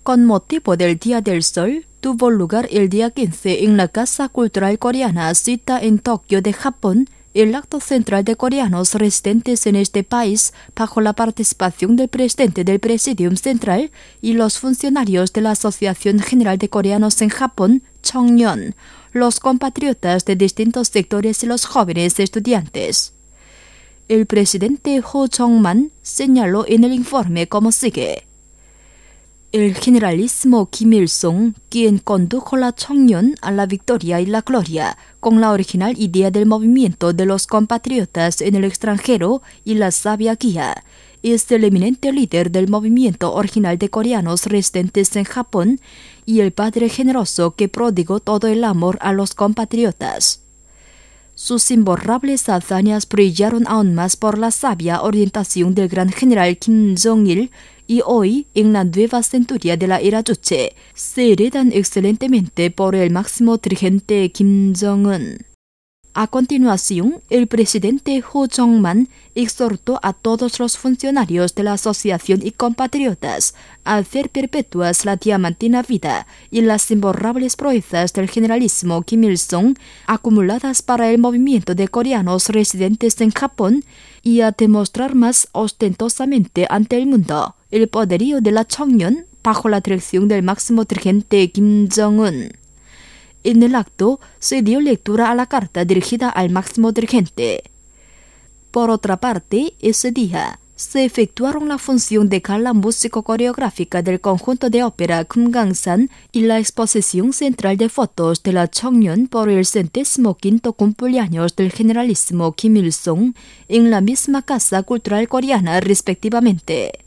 Con motivo del Día del Sol, tuvo lugar el día 15 en la Casa Cultural Coreana cita en Tokio de Japón, el acto central de coreanos residentes en este país bajo la participación del presidente del Presidium Central y los funcionarios de la Asociación General de Coreanos en Japón, Cheongyeon, los compatriotas de distintos sectores y los jóvenes estudiantes. El presidente Ho Jong-man señaló en el informe como sigue. El generalísimo Kim Il-sung, quien condujo la Cheongyeon a la victoria y la gloria, con la original idea del movimiento de los compatriotas en el extranjero y la sabia guía, es el eminente líder del movimiento original de coreanos residentes en Japón y el padre generoso que prodigó todo el amor a los compatriotas. Sus imborrables hazañas brillaron aún más por la sabia orientación del gran general Kim Jong-il y hoy, en la nueva centuria de la era Juche, se heredan excelentemente por el máximo dirigente Kim Jong-un. A continuación, el presidente Ho Jong-man exhortó a todos los funcionarios de la asociación y compatriotas a hacer perpetuas la diamantina vida y las imborrables proezas del generalísimo Kim Il-sung acumuladas para el movimiento de coreanos residentes en Japón y a demostrar más ostentosamente ante el mundo el poderío de la Cheongyeon bajo la dirección del máximo dirigente Kim Jong-un. En el acto se dio lectura a la carta dirigida al máximo dirigente. Por otra parte, ese día se efectuaron la función de gala músico-coreográfica del conjunto de ópera Kumgangsan y la exposición central de fotos de la Cheongyeon por el 105º cumpleaños del generalísimo Kim Il-sung en la misma Casa Cultural Coreana respectivamente.